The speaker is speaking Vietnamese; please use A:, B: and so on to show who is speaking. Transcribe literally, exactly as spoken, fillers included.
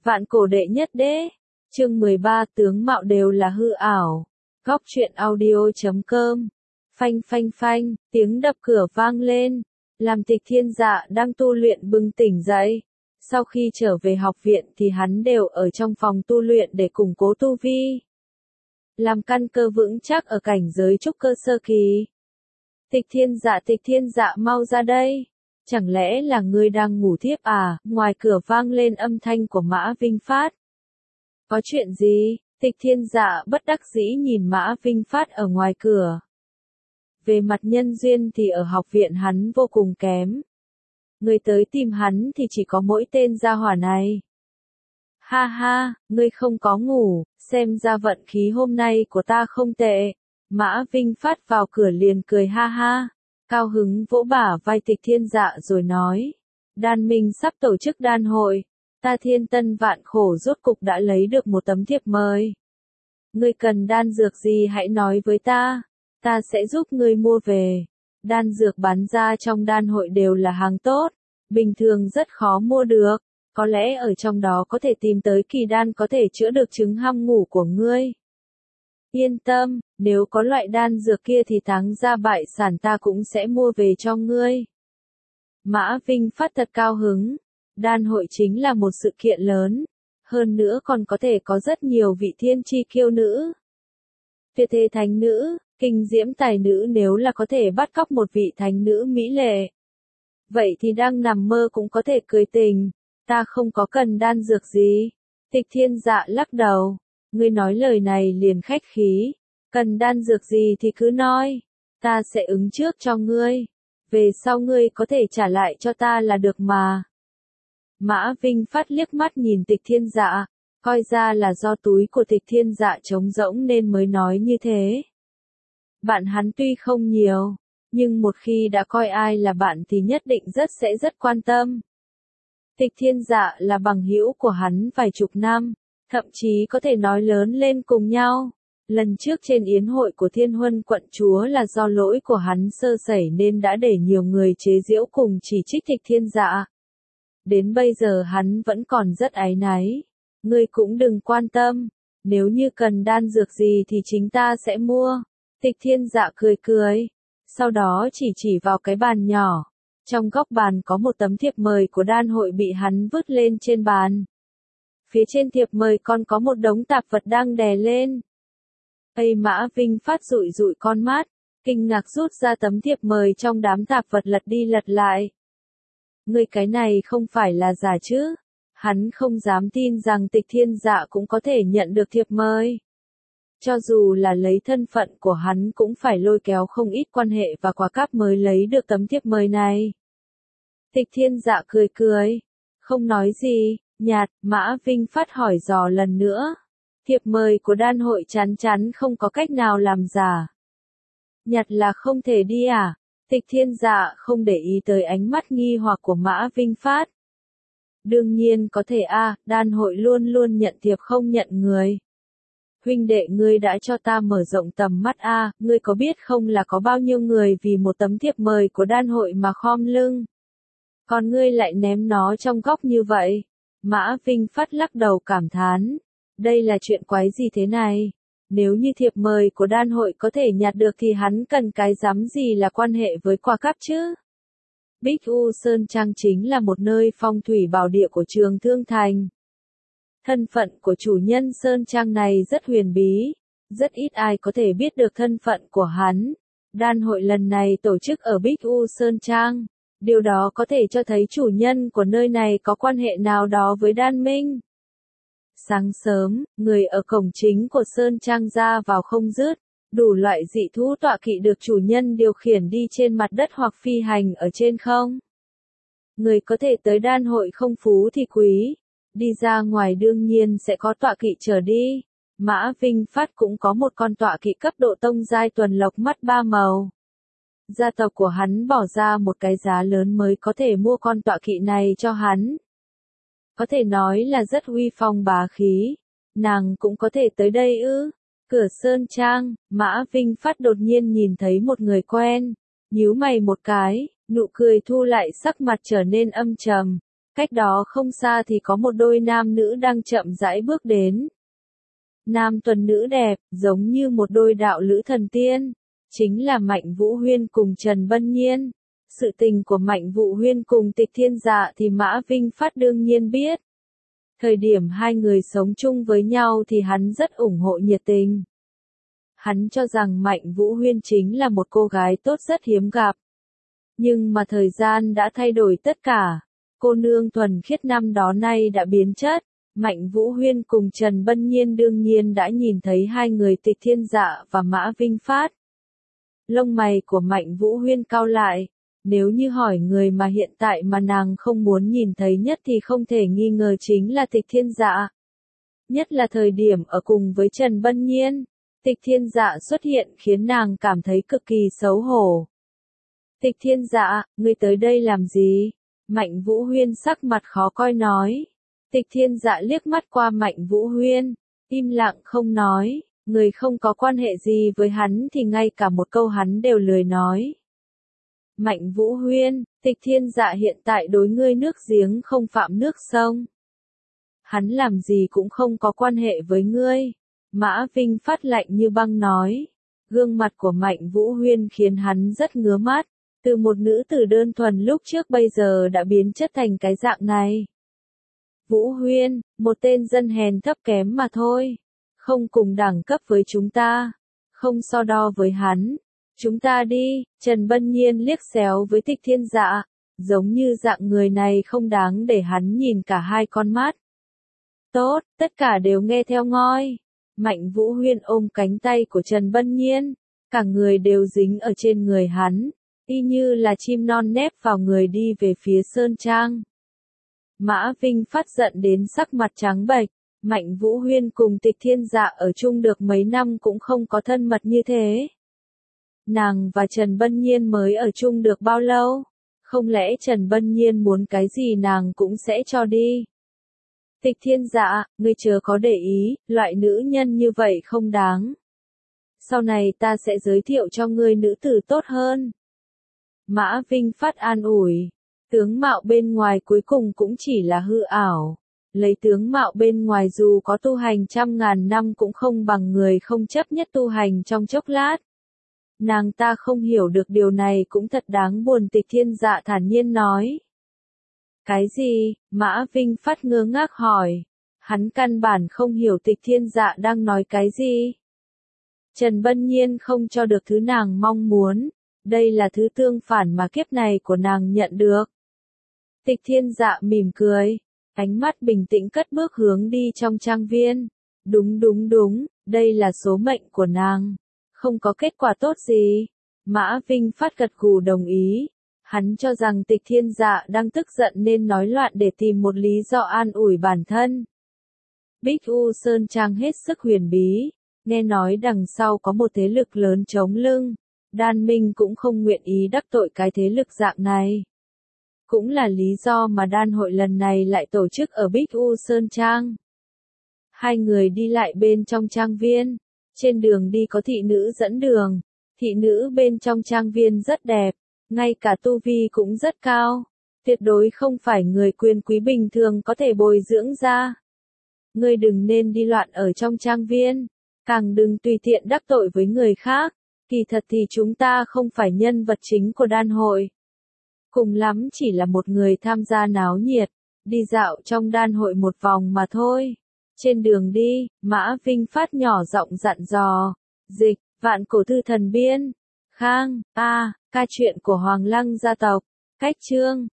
A: Vạn cổ đệ nhất đế. Chương mười ba tướng mạo đều là hư ảo. Góc truyện audio.com. Phanh phanh phanh, tiếng đập cửa vang lên. Làm Tịch Thiên Dạ đang tu luyện bừng tỉnh dậy. Sau khi trở về học viện thì hắn đều ở trong phòng tu luyện để củng cố tu vi. Làm căn cơ vững chắc ở cảnh giới trúc cơ sơ kỳ. Tịch Thiên Dạ, Tịch Thiên Dạ mau ra đây. Chẳng lẽ là ngươi đang ngủ thiếp à? Ngoài cửa vang lên âm thanh của Mã Vinh Phát. Có chuyện gì? Tịch Thiên Dạ bất đắc dĩ nhìn Mã Vinh Phát ở ngoài cửa. Về mặt nhân duyên thì ở học viện hắn vô cùng kém. Người tới tìm hắn thì chỉ có mỗi tên gia hỏa này. Ha ha, ngươi không có ngủ, xem ra vận khí hôm nay của ta không tệ. Mã Vinh Phát vào cửa liền cười ha ha, cao hứng vỗ bả vai Tịch Thiên Dạ rồi nói. Đan Minh sắp tổ chức đan hội, ta thiên tân vạn khổ rốt cục đã lấy được một tấm thiệp mời. Ngươi cần đan dược gì hãy nói với ta, ta sẽ giúp ngươi mua về. Đan dược bán ra trong đan hội đều là hàng tốt, bình thường rất khó mua được, có lẽ ở trong đó có thể tìm tới kỳ đan có thể chữa được chứng ham ngủ của ngươi. Yên tâm, nếu có loại đan dược kia thì thắng ra bại sản ta cũng sẽ mua về cho ngươi. Mã Vinh Phát thật cao hứng, đan hội chính là một sự kiện lớn, hơn nữa còn có thể có rất nhiều vị thiên chi kiêu nữ. Tuyệt thế thánh nữ, kinh diễm tài nữ nếu là có thể bắt cóc một vị thánh nữ mỹ lệ. Vậy thì đang nằm mơ cũng có thể cười tình, ta không có cần đan dược gì. Tịch Thiên Dạ lắc đầu, ngươi nói lời này liền khách khí, cần đan dược gì thì cứ nói, ta sẽ ứng trước cho ngươi, về sau ngươi có thể trả lại cho ta là được mà. Mã Vinh Phát liếc mắt nhìn Tịch Thiên Dạ, coi ra là do túi của Tịch Thiên Dạ trống rỗng nên mới nói như thế. Bạn hắn tuy không nhiều, nhưng một khi đã coi ai là bạn thì nhất định rất sẽ rất quan tâm. Tịch Thiên Dạ là bằng hữu của hắn vài chục năm, thậm chí có thể nói lớn lên cùng nhau. Lần trước trên yến hội của Thiên Huân quận chúa là do lỗi của hắn sơ sẩy nên đã để nhiều người chế giễu cùng chỉ trích Tịch Thiên Dạ. Đến bây giờ hắn vẫn còn rất áy náy. Ngươi cũng đừng quan tâm, nếu như cần đan dược gì thì chính ta sẽ mua. Tịch Thiên Dạ cười cười, sau đó chỉ chỉ vào cái bàn nhỏ. Trong góc bàn có một tấm thiệp mời của đan hội bị hắn vứt lên trên bàn. Phía trên thiệp mời còn có một đống tạp vật đang đè lên. Ây Mã Vinh Phát dụi dụi con mắt, kinh ngạc rút ra tấm thiệp mời trong đám tạp vật lật đi lật lại. Ngươi cái này không phải là giả chứ? Hắn không dám tin rằng Tịch Thiên Dạ cũng có thể nhận được thiệp mời. Cho dù là lấy thân phận của hắn cũng phải lôi kéo không ít quan hệ và quà cáp mới lấy được tấm thiệp mời này. Tịch Thiên Dạ cười cười, không nói gì, nhạt. Mã Vinh Phát hỏi dò lần nữa. Thiệp mời của đan hội chắn chắn không có cách nào làm giả. Nhặt là không thể đi à? Tịch Thiên Dạ không để ý tới ánh mắt nghi hoặc của Mã Vinh Phát. Đương nhiên có thể a, à, đan hội luôn luôn nhận thiệp không nhận người. Huynh đệ ngươi đã cho ta mở rộng tầm mắt a, à, ngươi có biết không là có bao nhiêu người vì một tấm thiệp mời của đan hội mà khom lưng. Còn ngươi lại ném nó trong góc như vậy. Mã Vinh Phát lắc đầu cảm thán. Đây là chuyện quái gì thế này? Nếu như thiệp mời của đan hội có thể nhặt được thì hắn cần cái rắm gì là quan hệ với quà cáp chứ? Bích U Sơn Trang chính là một nơi phong thủy bảo địa của Trường Thương Thành. Thân phận của chủ nhân Sơn Trang này rất huyền bí, rất ít ai có thể biết được thân phận của hắn. Đan hội lần này tổ chức ở Bích U Sơn Trang, điều đó có thể cho thấy chủ nhân của nơi này có quan hệ nào đó với Đan Minh. Sáng sớm, người ở cổng chính của Sơn Trang ra vào không dứt, đủ loại dị thú tọa kỵ được chủ nhân điều khiển đi trên mặt đất hoặc phi hành ở trên không. Người có thể tới đan hội không phú thì quý, đi ra ngoài đương nhiên sẽ có tọa kỵ chở đi. Mã Vinh Phát cũng có một con tọa kỵ cấp độ tông giai tuần lộc mắt ba màu. Gia tộc của hắn bỏ ra một cái giá lớn mới có thể mua con tọa kỵ này cho hắn. Có thể nói là rất uy phong bá khí. Nàng cũng có thể tới đây ư? Cửa Sơn Trang, Mã Vinh Phát đột nhiên nhìn thấy một người quen, nhíu mày một cái, nụ cười thu lại sắc mặt trở nên âm trầm. Cách đó không xa thì có một đôi nam nữ đang chậm rãi bước đến. Nam tuần nữ đẹp, giống như một đôi đạo lữ thần tiên, chính là Mạnh Vũ Huyên cùng Trần Bân Nhiên. Sự tình của Mạnh Vũ Huyên cùng Tịch Thiên Dạ thì Mã Vinh Phát đương nhiên biết. Thời điểm hai người sống chung với nhau thì hắn rất ủng hộ nhiệt tình. Hắn cho rằng Mạnh Vũ Huyên chính là một cô gái tốt rất hiếm gặp. Nhưng mà thời gian đã thay đổi tất cả. Cô nương thuần khiết năm đó nay đã biến chất. Mạnh Vũ Huyên cùng Trần Bân Nhiên đương nhiên đã nhìn thấy hai người Tịch Thiên Dạ và Mã Vinh Phát. Lông mày của Mạnh Vũ Huyên cau lại. Nếu như hỏi người mà hiện tại mà nàng không muốn nhìn thấy nhất thì không thể nghi ngờ chính là Tịch Thiên Dạ. Nhất là thời điểm ở cùng với Trần Bân Nhiên, Tịch Thiên Dạ xuất hiện khiến nàng cảm thấy cực kỳ xấu hổ. Tịch Thiên Dạ, ngươi tới đây làm gì? Mạnh Vũ Huyên sắc mặt khó coi nói. Tịch Thiên Dạ liếc mắt qua Mạnh Vũ Huyên, im lặng không nói, người không có quan hệ gì với hắn thì ngay cả một câu hắn đều lười nói. Mạnh Vũ Huyên, Tịch Thiên Dạ hiện tại đối ngươi nước giếng không phạm nước sông. Hắn làm gì cũng không có quan hệ với ngươi. Mã Vinh Phát lạnh như băng nói. Gương mặt của Mạnh Vũ Huyên khiến hắn rất ngứa mắt. Từ một nữ tử đơn thuần lúc trước bây giờ đã biến chất thành cái dạng này. Vũ Huyên, một tên dân hèn thấp kém mà thôi. Không cùng đẳng cấp với chúng ta. Không so đo với hắn. Chúng ta đi, Trần Bân Nhiên liếc xéo với Tịch Thiên Dạ. Giống như dạng người này không đáng để hắn nhìn cả hai con mắt. Tốt, tất cả đều nghe theo ngôi. Mạnh Vũ Huyên ôm cánh tay của Trần Bân Nhiên. Cả người đều dính ở trên người hắn. Y như là chim non nép vào người đi về phía Sơn Trang. Mã Vinh Phát giận đến sắc mặt trắng bệch. Mạnh Vũ Huyên cùng Tịch Thiên Dạ ở chung được mấy năm cũng không có thân mật như thế. Nàng và Trần Bân Nhiên mới ở chung được bao lâu? Không lẽ Trần Bân Nhiên muốn cái gì nàng cũng sẽ cho đi? Tịch Thiên Dạ, ngươi chớ có để ý, loại nữ nhân như vậy không đáng. Sau này ta sẽ giới thiệu cho ngươi nữ tử tốt hơn. Mã Vinh Phát an ủi. Tướng mạo bên ngoài cuối cùng cũng chỉ là hư ảo. Lấy tướng mạo bên ngoài dù có tu hành trăm ngàn năm cũng không bằng người không chấp nhất tu hành trong chốc lát. Nàng ta không hiểu được điều này cũng thật đáng buồn. Tịch Thiên Dạ thản nhiên nói. Cái gì? Mã Vinh Phát ngơ ngác hỏi. Hắn căn bản không hiểu Tịch Thiên Dạ đang nói cái gì. Trần Bân Nhiên không cho được thứ nàng mong muốn. Đây là thứ tương phản mà kiếp này của nàng nhận được. Tịch Thiên Dạ mỉm cười. Ánh mắt bình tĩnh cất bước hướng đi trong trang viên. Đúng đúng đúng, đây là số mệnh của nàng. Không có kết quả tốt gì. Mã Vinh Phát gật gù đồng ý. Hắn cho rằng Tịch Thiên Dạ đang tức giận nên nói loạn để tìm một lý do an ủi bản thân. Bích U Sơn Trang hết sức huyền bí. Nghe nói đằng sau có một thế lực lớn chống lưng. Đan Minh cũng không nguyện ý đắc tội cái thế lực dạng này. Cũng là lý do mà đan hội lần này lại tổ chức ở Bích U Sơn Trang. Hai người đi lại bên trong trang viên. Trên đường đi có thị nữ dẫn đường. Thị nữ bên trong trang viên rất đẹp. Ngay cả tu vi cũng rất cao. Tuyệt đối không phải người quyền quý bình thường có thể bồi dưỡng ra. Ngươi đừng nên đi loạn ở trong trang viên. Càng đừng tùy tiện đắc tội với người khác. Kỳ thật thì chúng ta không phải nhân vật chính của đan hội. Cùng lắm chỉ là một người tham gia náo nhiệt. Đi dạo trong đan hội một vòng mà thôi. Trên đường đi, Mã Vinh Phát nhỏ giọng dặn dò. Dịch, vạn cổ thư thần biên. Khang, a, ca truyện của Hoàng Lăng gia tộc. Cách chương.